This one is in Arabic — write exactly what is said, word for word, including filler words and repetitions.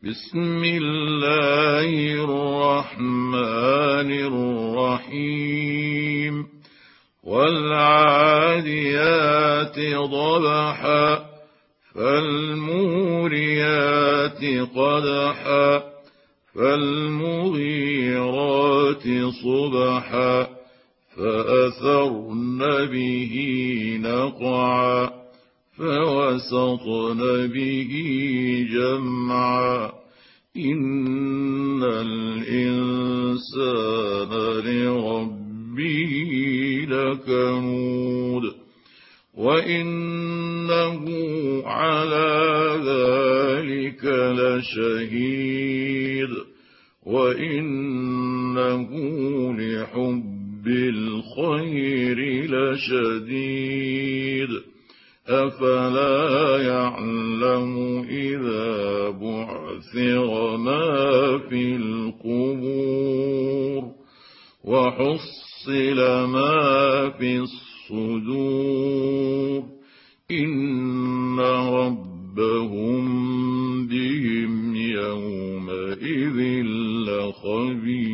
بسم الله الرحمن الرحيم والعاديات ضبحا فالموريات قدحا فالمغيرات صبحا فأثرن به نقعا فوسطن به جمعا إن الإنسان لربه لكنود وإنه على ذلك لشهيد وإنه لحب الخير لشديد أفلا يعلم إذا بعثر ما في القبور وحصل ما في الصدور إن ربهم بهم يومئذ لخبير.